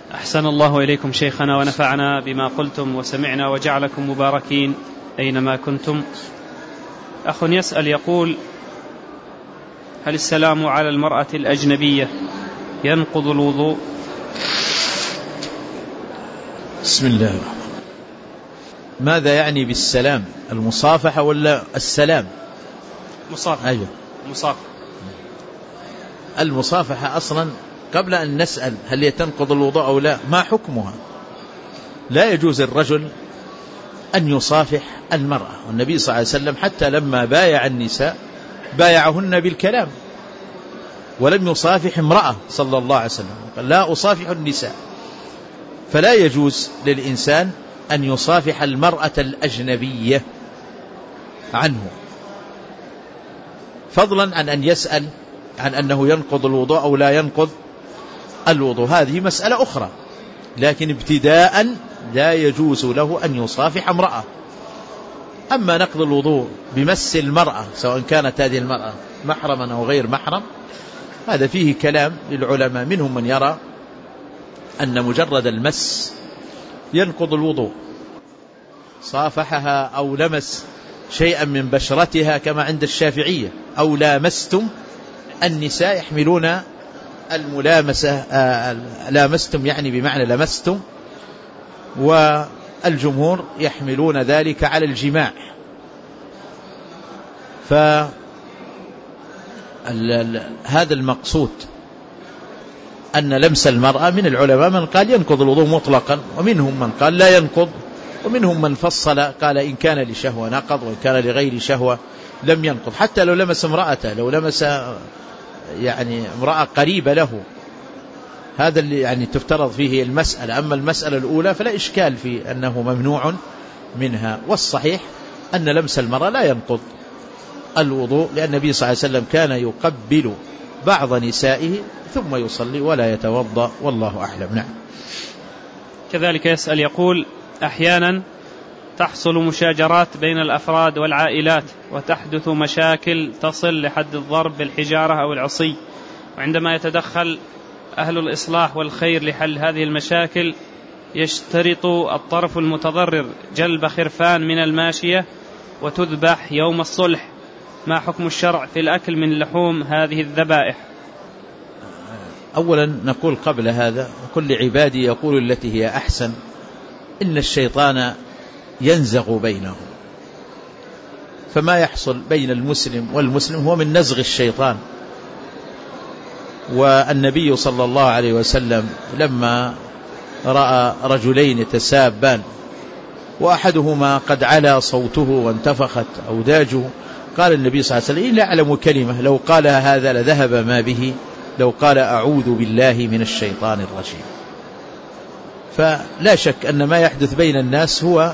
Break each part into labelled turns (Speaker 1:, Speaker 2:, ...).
Speaker 1: أحسن الله إليكم شيخنا ونفعنا بما قلتم وسمعنا وجعلكم مباركين أينما كنتم. أخ يسأل يقول: هل السلام على المرأة الأجنبية ينقض الوضوء؟
Speaker 2: بسم الله. ماذا يعني بالسلام؟ المصافحة ولا السلام؟
Speaker 1: مصافحة.
Speaker 2: أيوة. المصافحة أصلا قبل أن نسأل هل هي تنقض الوضوء أو لا، ما حكمها؟ لا يجوز الرجل أن يصافح المرأة، والنبي صلى الله عليه وسلم حتى لما بايع النساء بايعهن بالكلام، ولم يصافح امرأة صلى الله عليه وسلم، قال لا أصافح النساء. فلا يجوز للإنسان أن يصافح المرأة الأجنبية عنه، فضلا عن أن يسأل عن أنه ينقض الوضوء أو لا ينقض الوضوء، هذه مسألة أخرى. لكن ابتداء لا يجوز له أن يصافح امرأة. أما نقض الوضوء بمس المرأة سواء كانت هذه المرأة محرما أو غير محرم، هذا فيه كلام للعلماء، منهم من يرى أن مجرد المس ينقض الوضوء، صافحها أو لمس شيئا من بشرتها كما عند الشافعية، أو لامستم النساء يحملون الملامسة، لامستم يعني بمعنى لمستم، والجمهور يحملون ذلك على الجماع. فهذا المقصود أن لمس المرأة، من العلماء من قال ينقض الوضوء مطلقا، ومنهم من قال لا ينقض، ومنهم من فصل قال إن كان لشهوة نقض وإن كان لغير شهوة لم ينقض. حتى لو لمس امرأته، لو لمس يعني امرأة قريبة له، هذا اللي يعني تفترض فيه المسألة. أما المسألة الأولى فلا إشكال في أنه ممنوع منها، والصحيح أن لمس المرأة لا ينقض الوضوء، لأن النبي صلى الله عليه وسلم كان يقبل بعض نسائه ثم يصلي ولا يتوضأ، والله أعلم. نعم.
Speaker 1: كذلك يسأل يقول: أحيانا تحصل مشاجرات بين الأفراد والعائلات، وتحدث مشاكل تصل لحد الضرب بالحجارة أو العصي، وعندما يتدخل أهل الإصلاح والخير لحل هذه المشاكل يشترط الطرف المتضرر جلب خرفان من الماشية وتذبح يوم الصلح. ما حكم الشرع في الأكل من لحوم هذه الذبائح؟
Speaker 2: أولا نقول قبل هذا: كل عبادي يقول التي هي أحسن، إن الشيطان ينزغ بينهم، فما يحصل بين المسلم والمسلم هو من نزغ الشيطان. والنبي صلى الله عليه وسلم لما رأى رجلين يتسابان وأحدهما قد علا صوته وانتفخت أوداجه، قال النبي صلى الله عليه وسلم: لا أعلم كلمة لو قالها هذا لذهب ما به، لو قال أعوذ بالله من الشيطان الرجيم. فلا شك أن ما يحدث بين الناس هو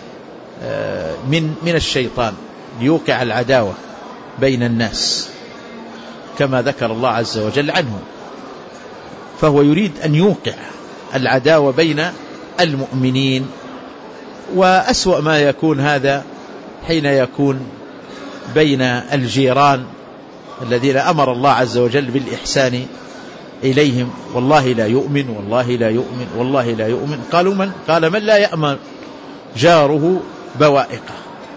Speaker 2: من الشيطان ليوقع العداوة بين الناس كما ذكر الله عز وجل عنه، فهو يريد أن يوقع العداوة بين المؤمنين. وأسوأ ما يكون هذا حين يكون بين الجيران الذين أمر الله عز وجل بالإحسان إليهم. والله لا يؤمن، والله لا يؤمن، والله لا يؤمن. قالوا من؟ قال: من لا يأمن جاره بوائقه.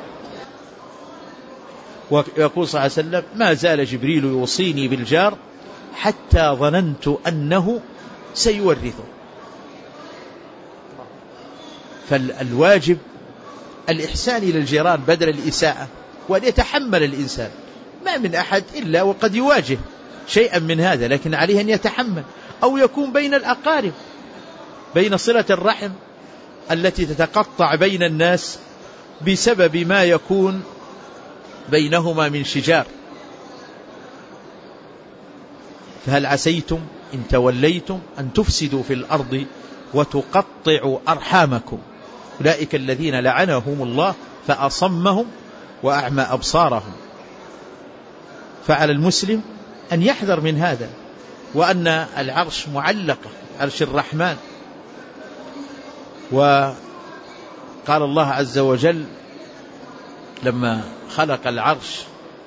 Speaker 2: ويقول صلى الله عليه وسلم: ما زال جبريل يوصيني بالجار حتى ظننت أنه سيورثه. فالواجب الإحسان إلى الجيران بدل الإساءة، وأن يتحمل الإنسان. ما من أحد إلا وقد يواجه شيئا من هذا، لكن عليه أن يتحمل. أو يكون بين الأقارب، بين صلة الرحم التي تتقطع بين الناس بسبب ما يكون بينهما من شجار. فهل عسيتم إن توليتم أن تفسدوا في الأرض وتقطعوا أرحامكم، أولئك الذين لعنهم الله فأصمهم وأعمى أبصارهم. فعلى المسلم أن يحذر من هذا، وأن العرش معلقة، عرش الرحمن. وقال الله عز وجل لما خلق العرش،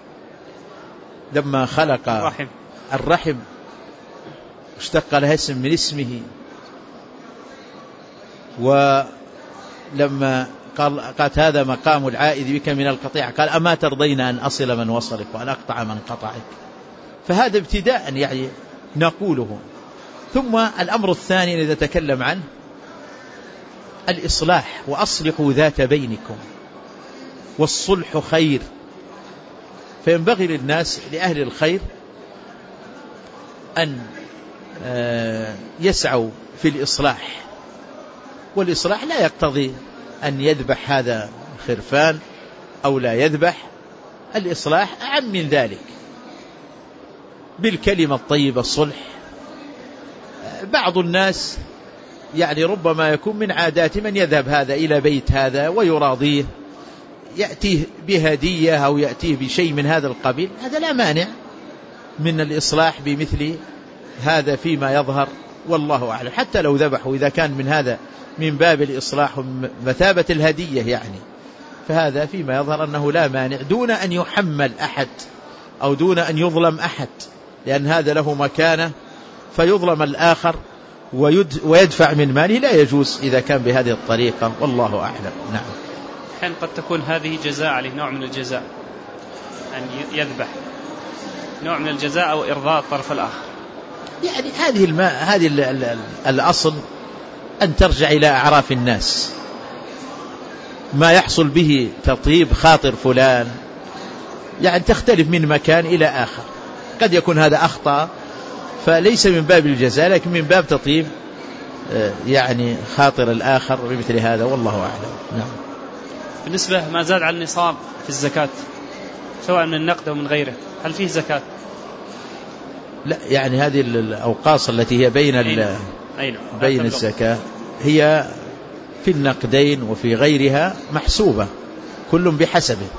Speaker 2: لما خلق الرحم اشتق لها اسم من اسمه، ولما قالت هذا مقام العائد بك من القطيعة قال أما ترضين أن أصل من وصلك وأن أقطع من قطعك. فهذا ابتداء يعني نقوله. ثم الأمر الثاني الذي نتكلم عنه الإصلاح، وأصلحوا ذات بينكم، والصلح خير. فينبغي للناس لأهل الخير أن يسعوا في الإصلاح، والإصلاح لا يقتضي أن يذبح هذا خرفان أو لا يذبح، الإصلاح أعم من ذلك، بالكلمة الطيبة الصلح. بعض الناس يعني ربما يكون من عادات من يذهب هذا إلى بيت هذا ويراضيه، يأتيه بهدية أو يأتيه بشيء من هذا القبيل، هذا لا مانع من الإصلاح بمثل هذا فيما يظهر، والله أعلم. حتى لو ذبحوا إذا كان من هذا من باب الإصلاح مثابة الهدية يعني، فهذا فيما يظهر أنه لا مانع، دون أن يحمل أحد أو دون أن يظلم أحد، لأن هذا له مكانة، فيظلم الآخر ويدفع من ماله، لا يجوز إذا كان بهذه الطريقة، والله أعلم. نعم.
Speaker 1: حين قد تكون هذه جزاء عليه، نوع من الجزاء أن يذبح، نوع من الجزاء أو إرضاء الطرف الآخر.
Speaker 2: يعني هذه الأصل أن ترجع إلى أعراف الناس، ما يحصل به تطيب خاطر فلان، يعني تختلف من مكان إلى آخر، قد يكون هذا أخطأ فليس من باب الجزاء، لكن من باب تطيب يعني خاطر الآخر بمثل هذا، والله أعلم. نعم.
Speaker 1: بالنسبة ما زاد على النصاب في الزكاة سواء من النقد أو من غيره، هل فيه زكاة؟
Speaker 2: لا، يعني هذه الأوقاص التي هي بين الزكاة هي في النقدين وفي غيرها محسوبة، كل بحسبه.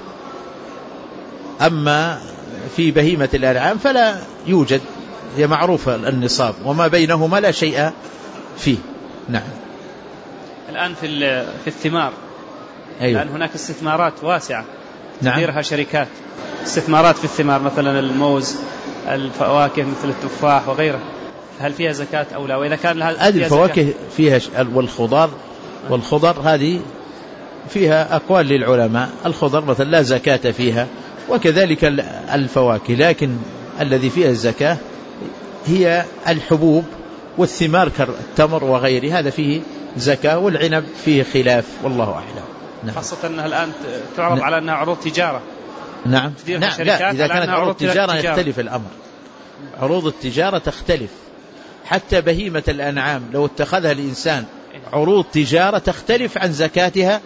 Speaker 2: أما في بهيمة الأنعام فلا يوجد، هي معروفة النصاب، وما بينهما لا شيء فيه. نعم.
Speaker 1: الآن في الثمار،
Speaker 2: أيوة.
Speaker 1: الآن هناك استثمارات واسعة تديرها
Speaker 2: نعم.
Speaker 1: شركات، استثمارات في الثمار، مثلا الموز، الفواكه مثل التفاح وغيره، هل فيها زكاة أو لا؟ وإذا كان
Speaker 2: هذه الفواكه فيها والخضر هذه فيها أقوال للعلماء. الخضر مثلا لا زكاة فيها، وكذلك الفواكه، لكن الذي فيها الزكاة هي الحبوب والثمار كالتمر وغيره، هذا فيه زكاة، والعنب فيه خلاف، والله أعلم. نعم.
Speaker 1: خاصة أنها الآن تعرض على أنها عروض تجارة.
Speaker 2: نعم. لا، إذا كانت عروض تجارة يختلف الأمر، عروض التجارة تختلف. حتى بهيمة الأنعام لو اتخذها الإنسان عروض تجارة تختلف عن زكاتها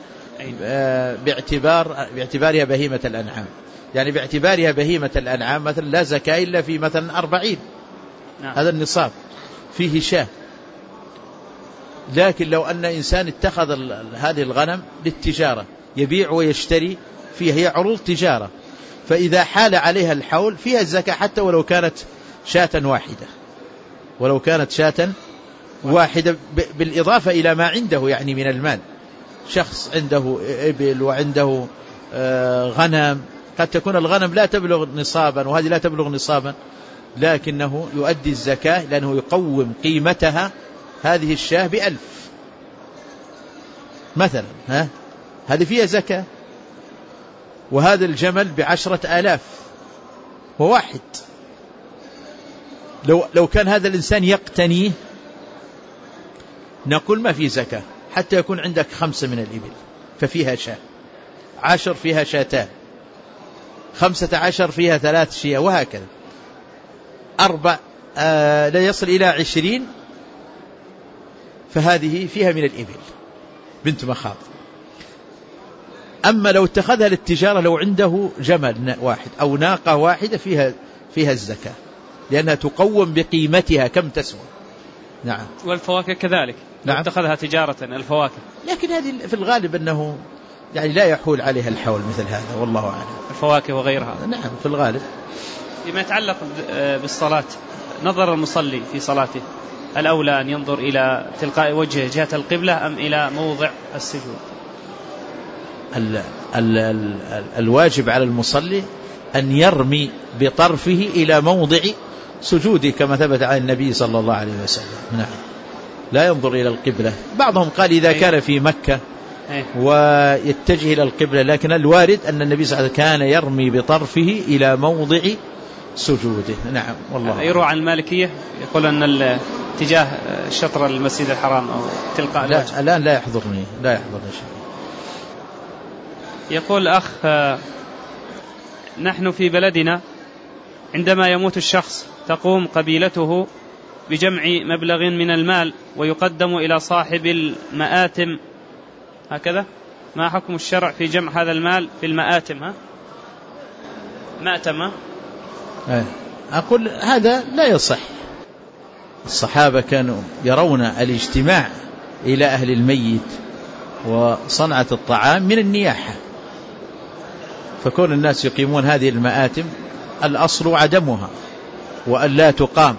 Speaker 2: باعتبارها بهيمة الأنعام. يعني باعتبارها بهيمة الأنعام مثلا لا زكاة إلا في مثلا 40. نعم. هذا النصاب فيه شاة. لكن لو أن إنسان اتخذ هذه الغنم للتجارة يبيع ويشتري فيها، هي عروض تجارة، فإذا حال عليها الحول فيها الزكاة، حتى ولو كانت شاة واحدة، بالإضافة إلى ما عنده يعني من المال. شخص عنده إبل وعنده غنم، قد تكون الغنم لا تبلغ نصابا وهذه لا تبلغ نصابا، لكنه يؤدي الزكاة لأنه يقوم قيمتها، هذه الشاة ب1000 مثلا، هذه فيها زكاة. وهذا الجمل ب10,000 وواحد. لو كان هذا الإنسان يقتنيه نقول ما في زكاة، حتى يكون عندك 5 من الإبل ففيها شاة، 10 فيها شاتان، 15 فيها 3 شياه، وهكذا 4 لا يصل إلى 20، فهذه فيها من الإبل بنت مخاض. أما لو اتخذها للتجارة، لو عنده جمل واحد أو ناقة واحدة فيها الزكاة، لأنها تقوم بقيمتها كم تسوى. نعم.
Speaker 1: والفواكه كذلك.
Speaker 2: نعم.
Speaker 1: اتخذها تجارة الفواكه،
Speaker 2: لكن هذه في الغالب أنه يعني لا يحول عليها الحول مثل هذا، والله أعلم.
Speaker 1: الفواكه وغيرها.
Speaker 2: نعم في الغالب.
Speaker 1: فيما يتعلق بالصلاة، نظر المصلي في صلاته الأولى أن ينظر إلى تلقاء وجهه جهة القبلة أم إلى موضع السجود؟
Speaker 2: الواجب على المصلي أن يرمي بطرفه إلى موضع سجوده كما ثبت عن النبي صلى الله عليه وسلم. نعم. لا ينظر إلى القبلة. بعضهم قال إذا كان في مكة ويتجه إلى القبلة، لكن الوارد أن النبي صلى الله عليه وسلم كان يرمي بطرفه إلى موضع سجوده. نعم والله.
Speaker 1: يروى عن المالكية يقول أن اتجاه شطر المسجد الحرام أو تلقاء الوجه.
Speaker 2: الآن لا يحضرني شيء.
Speaker 1: يقول أخ: نحن في بلدنا عندما يموت الشخص تقوم قبيلته بجمع مبلغ من المال ويقدم إلى صاحب المآتم، هكذا. ما حكم الشرع في جمع هذا المال في المآتم؟ مأتم.
Speaker 2: أقول هذا لا يصح. الصحابة كانوا يرون الاجتماع إلى أهل الميت وصنعة الطعام من النياحة، فكون الناس يقيمون هذه المآتم الأصل عدمها وأن لا تقام.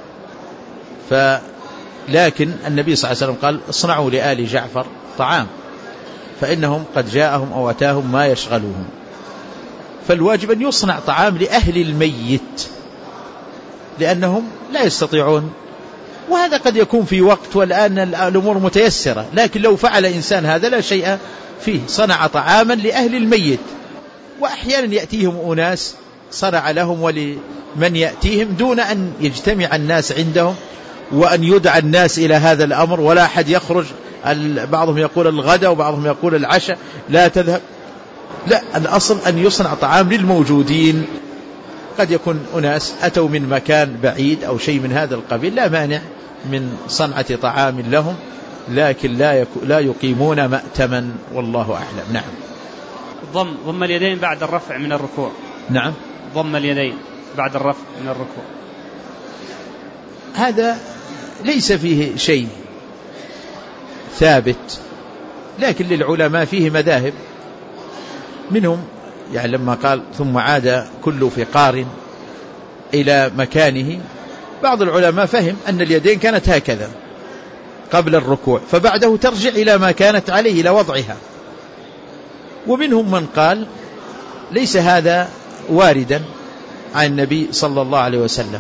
Speaker 2: لكن النبي صلى الله عليه وسلم قال: اصنعوا لآل جعفر طعام فإنهم قد جاءهم أو أتاهم ما يشغلهم. فالواجب أن يصنع طعام لأهل الميت لأنهم لا يستطيعون، وهذا قد يكون في وقت، والآن الأمور متيسرة، لكن لو فعل إنسان هذا لا شيء فيه، صنع طعاما لأهل الميت. وأحيانا يأتيهم أناس صنع لهم ولمن يأتيهم دون أن يجتمع الناس عندهم وأن يدعى الناس إلى هذا الأمر، ولا أحد يخرج. بعضهم يقول الغداء وبعضهم يقول العشاء، لا تذهب. لا، الأصل أن يصنع طعام للموجودين. قد يكون أناس أتوا من مكان بعيد أو شيء من هذا القبيل، لا مانع من صنعة طعام لهم، لكن لا يقيمون مأتما، والله أعلم. نعم.
Speaker 1: ضم اليدين بعد الرفع من الركوع.
Speaker 2: نعم.
Speaker 1: ضم اليدين بعد الرفع من الركوع،
Speaker 2: هذا ليس فيه شيء ثابت، لكن للعلماء فيه مذاهب. منهم يعني لما قال: ثم عاد كل فقار إلى مكانه، بعض العلماء فهم أن اليدين كانت هكذا قبل الركوع، فبعده ترجع إلى ما كانت عليه، إلى وضعها. ومنهم من قال: ليس هذا واردا عن النبي صلى الله عليه وسلم.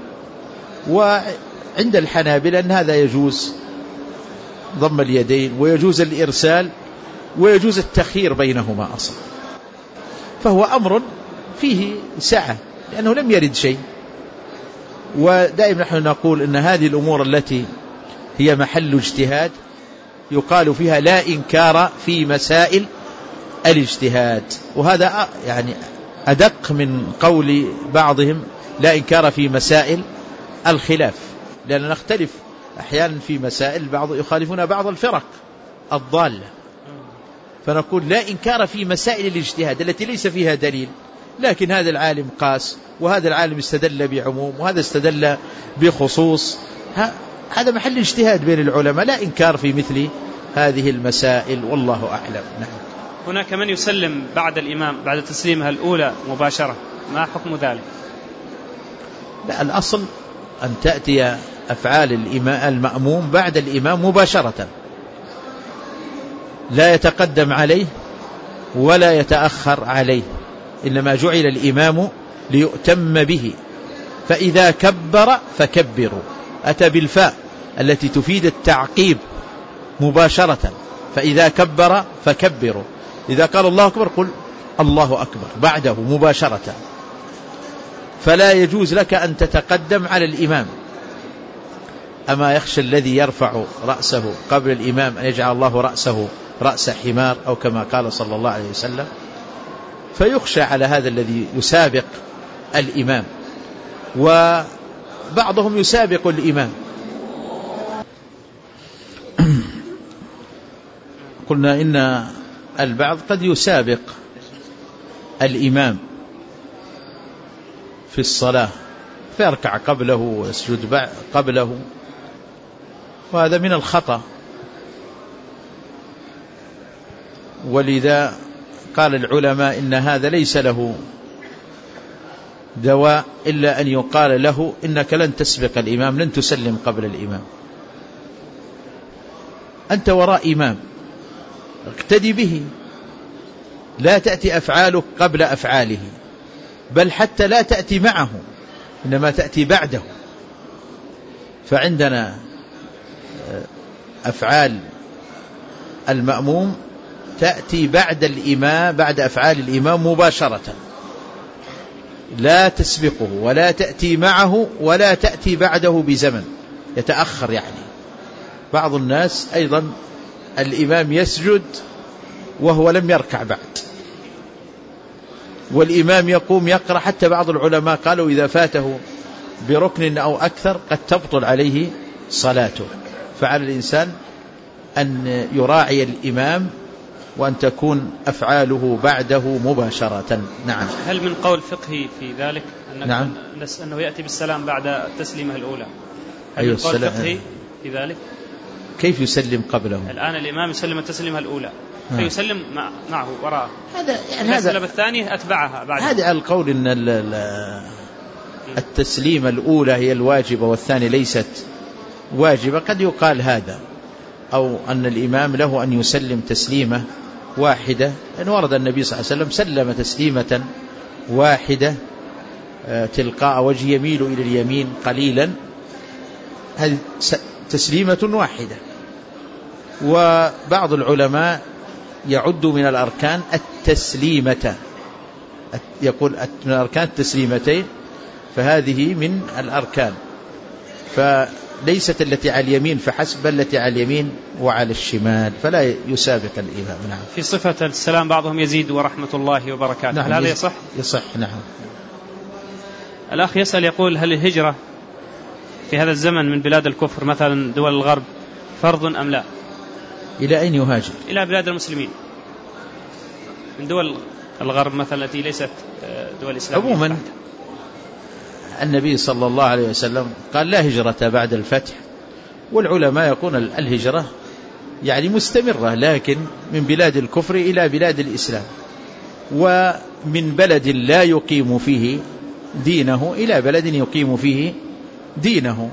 Speaker 2: وعند الحنابلة أن هذا يجوز ضم اليدين، ويجوز الإرسال، ويجوز التخيير بينهما أصلا. فهو أمر فيه سعة لأنه لم يرد شيء. ودائما نحن نقول أن هذه الأمور التي هي محل اجتهاد يقال فيها لا إنكار في مسائل الاجتهاد، وهذا يعني أدق من قول بعضهم لا إنكار في مسائل الخلاف، لأننا نختلف أحيانا في مسائل، بعض يخالفون بعض الفرق الضالة، فنقول لا إنكار في مسائل الاجتهاد التي ليس فيها دليل، لكن هذا العالم قاس، وهذا العالم استدل بعموم، وهذا استدل بخصوص. هذا محل اجتهاد بين العلماء، لا إنكار في مثل هذه المسائل، والله أعلم. نعم.
Speaker 1: هناك من يسلم بعد الإمام بعد تسليمها الأولى مباشرة، ما حكم ذلك؟
Speaker 2: لا، الأصل أن تأتي أفعال المأموم بعد الإمام مباشرة، لا يتقدم عليه ولا يتأخر عليه، إنما جعل الإمام ليؤتم به. فإذا كبر فكبروا، أتى بالفاء التي تفيد التعقيب مباشرة، فإذا كبر فكبروا. إذا قال الله أكبر قل الله أكبر بعده مباشرة، فلا يجوز لك أن تتقدم على الإمام. أما يخشى الذي يرفع رأسه قبل الإمام أن يجعل الله رأسه رأس حمار، أو كما قال صلى الله عليه وسلم، فيخشى على هذا الذي يسابق الإمام، وبعضهم يسابق الإمام. قلنا إن البعض قد يسابق الإمام في الصلاة فيركع قبله ويسجد قبله، وهذا من الخطأ. ولذا قال العلماء إن هذا ليس له دواء إلا أن يقال له إنك لن تسبق الإمام، لن تسلم قبل الإمام، أنت وراء إمام، اقتدي به، لا تأتي أفعالك قبل أفعاله، بل حتى لا تأتي معه، إنما تأتي بعده. فعندنا أفعال المأموم تأتي بعد الإمام، بعد أفعال الإمام مباشرة، لا تسبقه ولا تأتي معه ولا تأتي بعده بزمن، يتأخر. يعني بعض الناس أيضا الإمام يسجد وهو لم يركع بعد، والإمام يقوم يقرأ، حتى بعض العلماء قالوا إذا فاته بركن أو أكثر قد تبطل عليه صلاته. فعلى الإنسان أن يراعي الإمام وأن تكون أفعاله بعده مباشرة. نعم.
Speaker 1: هل من قول فقهي في ذلك
Speaker 2: نعم.
Speaker 1: أنه يأتي بالسلام بعد التسليمة الأولى؟ هل
Speaker 2: أيوة
Speaker 1: من قول فقهي في ذلك؟
Speaker 2: كيف يسلم قبله؟
Speaker 1: الآن الإمام يسلم التسليمة الأولى فيسلم معه وراءه،
Speaker 2: هذا يعني
Speaker 1: السلم الثاني أتبعها بعد.
Speaker 2: هذا على القول أن التسليمة الأولى هي الواجبة والثانية ليست واجبة، قد يقال هذا، أو أن الإمام له أن يسلم تسليمة واحدة، لأن ورد النبي صلى الله عليه وسلم سلم تسليمة واحدة تلقاء وجه يميل إلى اليمين قليلا، هذه تسليمة واحدة. وبعض العلماء يعد من الأركان التسليمة، يقول من الأركان التسليمتين، فهذه من الأركان، فليست التي على اليمين فحسب، بل التي على اليمين وعلى الشمال، فلا يسابق الإمام. نعم.
Speaker 1: في صفة السلام بعضهم يزيد ورحمة الله وبركاته.
Speaker 2: نعم.
Speaker 1: هل هذا يصح؟
Speaker 2: يصح. نعم.
Speaker 1: الأخ يسأل يقول: هل الهجرة في هذا الزمن من بلاد الكفر مثلا دول الغرب فرض أم لا؟
Speaker 2: إلى أين يهاجر؟
Speaker 1: إلى بلاد المسلمين من دول الغرب مثلا التي ليست دول إسلامية.
Speaker 2: عموما النبي صلى الله عليه وسلم قال: لا هجرة بعد الفتح، والعلماء يقول الهجرة يعني مستمرة، لكن من بلاد الكفر إلى بلاد الإسلام، ومن بلد لا يقيم فيه دينه إلى بلد يقيم فيه دينه،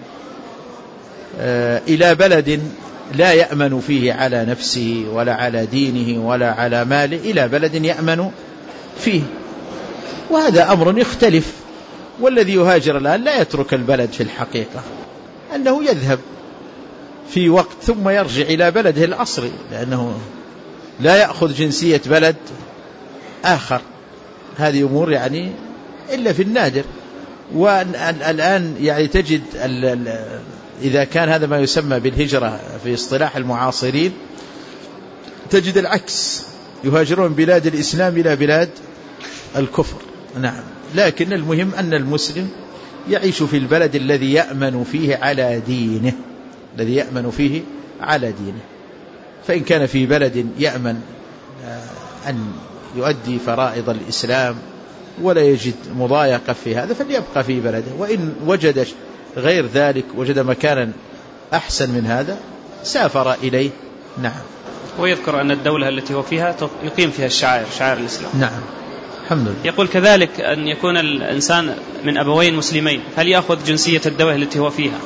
Speaker 2: إلى بلد لا يأمن فيه على نفسه ولا على دينه ولا على ماله إلى بلد يأمن فيه، وهذا أمر يختلف. والذي يهاجر الآن لا يترك البلد في الحقيقة، أنه يذهب في وقت ثم يرجع إلى بلده الأصلي، لأنه لا يأخذ جنسية بلد آخر. هذه أمور يعني إلا في النادر. والآن يعني تجد إذا كان هذا ما يسمى بالهجرة في اصطلاح المعاصرين، تجد العكس، يهاجرون بلاد الإسلام إلى بلاد الكفر. نعم. لكن المهم أن المسلم يعيش في البلد الذي يأمن فيه على دينه، الذي يأمن فيه على دينه. فإن كان في بلد يأمن أن يؤدي فرائض الإسلام ولا يجد مضايقة في هذا فليبقى في بلده، وإن وجد غير ذلك، وجد مكانا أحسن من هذا، سافر إليه. نعم.
Speaker 1: ويذكر أن الدولة التي هو فيها يقيم فيها شعائر الإسلام.
Speaker 2: نعم. الحمد لله.
Speaker 1: يقول كذلك أن يكون الإنسان من أبوين مسلمين، هل يأخذ جنسية الدولة التي هو فيها؟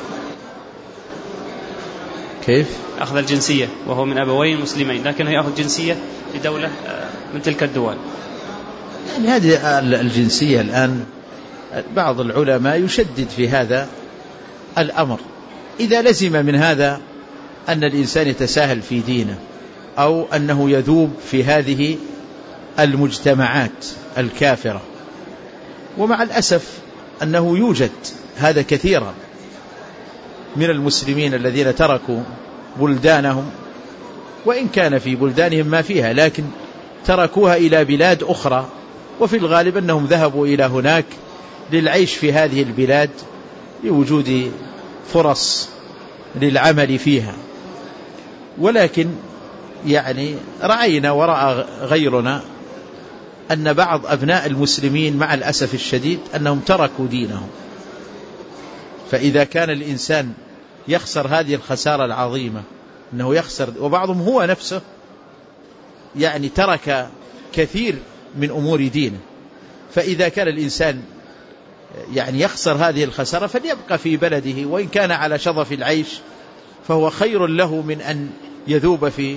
Speaker 2: كيف؟
Speaker 1: أخذ الجنسية وهو من أبوين مسلمين، لكنه يأخذ جنسية لدولة من تلك الدول.
Speaker 2: يعني هذه الجنسية الآن بعض العلماء يشدد في هذا الأمر، إذا لزم من هذا أن الإنسان يتساهل في دينه، أو أنه يذوب في هذه المجتمعات الكافرة. ومع الأسف أنه يوجد هذا كثيرا من المسلمين الذين تركوا بلدانهم، وإن كان في بلدانهم ما فيها، لكن تركوها إلى بلاد أخرى، وفي الغالب أنهم ذهبوا إلى هناك للعيش في هذه البلاد لوجود فرص للعمل فيها. ولكن يعني رأينا ورأى غيرنا أن بعض أبناء المسلمين مع الأسف الشديد أنهم تركوا دينهم. فإذا كان الإنسان يخسر هذه الخسارة العظيمة، أنه يخسر، وبعضهم هو نفسه يعني ترك كثير من أمور دينه، فإذا كان الإنسان يعني يخسر هذه الخسارة فليبقى في بلده، وإن كان على شظف العيش فهو خير له من أن يذوب في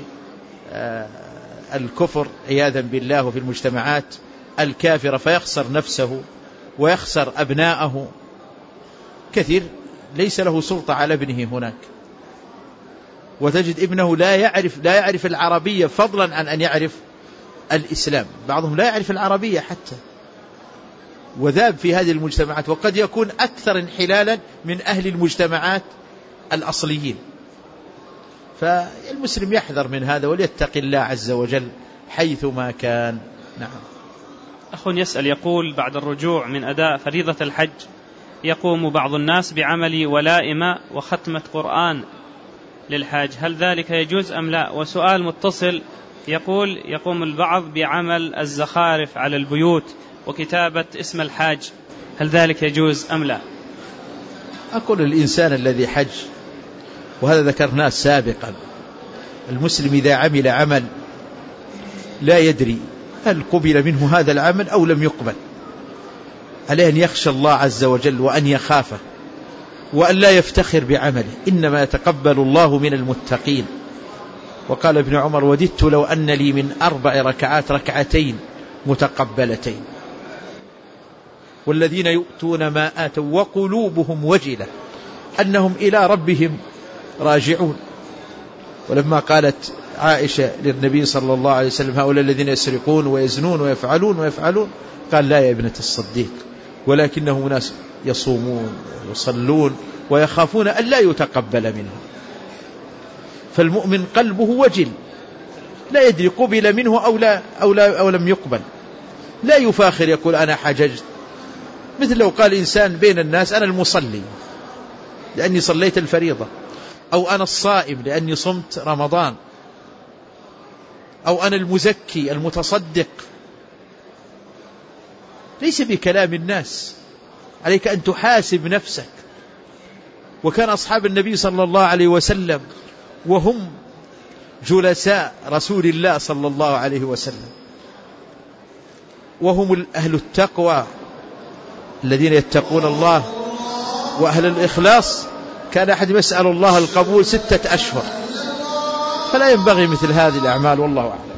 Speaker 2: الكفر عياذا بالله وفي المجتمعات الكافرة، فيخسر نفسه ويخسر أبناءه. كثير ليس له سلطة على ابنه هناك. وتجد ابنه لا يعرف العربية فضلا عن أن يعرف الإسلام. بعضهم لا يعرف العربية حتى، وذاب في هذه المجتمعات، وقد يكون أكثر انحلالا من أهل المجتمعات الأصليين. فالمسلم يحذر من هذا وليتقي الله عز وجل حيثما كان. نعم.
Speaker 1: أخ يسأل يقول: بعد الرجوع من أداء فريضة الحج يقوم بعض الناس بعمل ولائم وختمة قرآن للحاج، هل ذلك يجوز أم لا؟ وسؤال متصل يقول: يقوم البعض بعمل الزخارف على البيوت وكتابة اسم الحاج، هل ذلك يجوز أم لا؟
Speaker 2: أقول الإنسان الذي حج، وهذا ذكرناه سابقا، المسلم إذا عمل عمل لا يدري هل قبل منه هذا العمل أو لم يقبل، عليه أن يخشى الله عز وجل وأن يخافه وأن لا يفتخر بعمله، إنما يتقبل الله من المتقين. وقال ابن عمر: وددت لو أن لي من 4 ركعات ركعتين متقبلتين. والذين يؤتون ما آتوا وقلوبهم وجلة أنهم إلى ربهم راجعون. ولما قالت عائشة للنبي صلى الله عليه وسلم: هؤلاء الذين يسرقون ويزنون ويفعلون، قال: لا يا ابنة الصديق، ولكنهم ناس يصومون ويصلون ويخافون أن لا يتقبل منهم. فالمؤمن قلبه وجل، لا يدري قبل منه أو لم يقبل، لا يفاخر يقول أنا حججت. مثل لو قال إنسان بين الناس: أنا المصلي لأني صليت الفريضة، أو أنا الصائم لأني صمت رمضان، أو أنا المزكي المتصدق. ليس بكلام الناس، عليك أن تحاسب نفسك. وكان أصحاب النبي صلى الله عليه وسلم وهم جلساء رسول الله صلى الله عليه وسلم، وهم أهل التقوى الذين يتقون الله وأهل الإخلاص، كان أحد يسأل الله القبول 6 أشهر، فلا ينبغي مثل هذه الأعمال، والله أعلم.